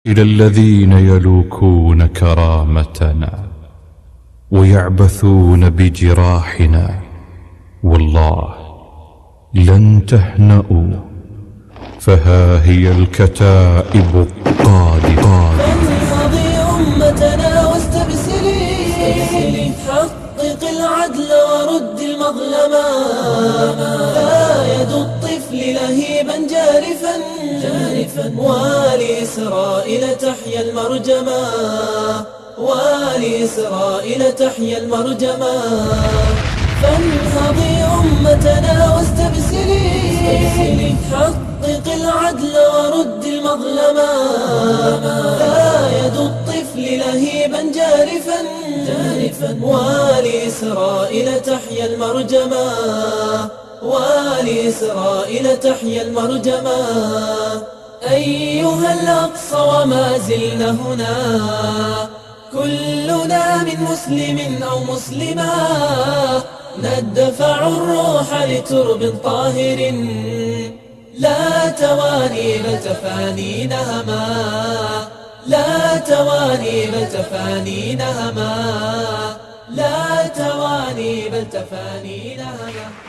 إلى الذين يلوكون كرامتنا ويعبثون بجراحنا، والله لن تهنأوا، فها هي الكتائب قادمة. فانهضي أمتنا واستبسلي، حقق العدل ورد المظلمة. لا يد الطفل لهيبا جارفا، ولإسرائيل تحيا المرجمة، ولإسرائيل تحيا المرجمة. فانهضي أمتنا واستبسلي، حقق العدل ورد المظلمة. لا يد الطفل لهيبا جارفا، ولإسرائيل تحيا المرجمة، ولإسرائيل تحيا المرجمة. أيها الأقصى وما زلنا هنا، كلنا من مسلم أو مسلمة، ندفع الروح لترب طاهر، لا تواني بل تفاني نهما، لا تواني بل تفاني نهما، لا تواني بل تفاني نهما.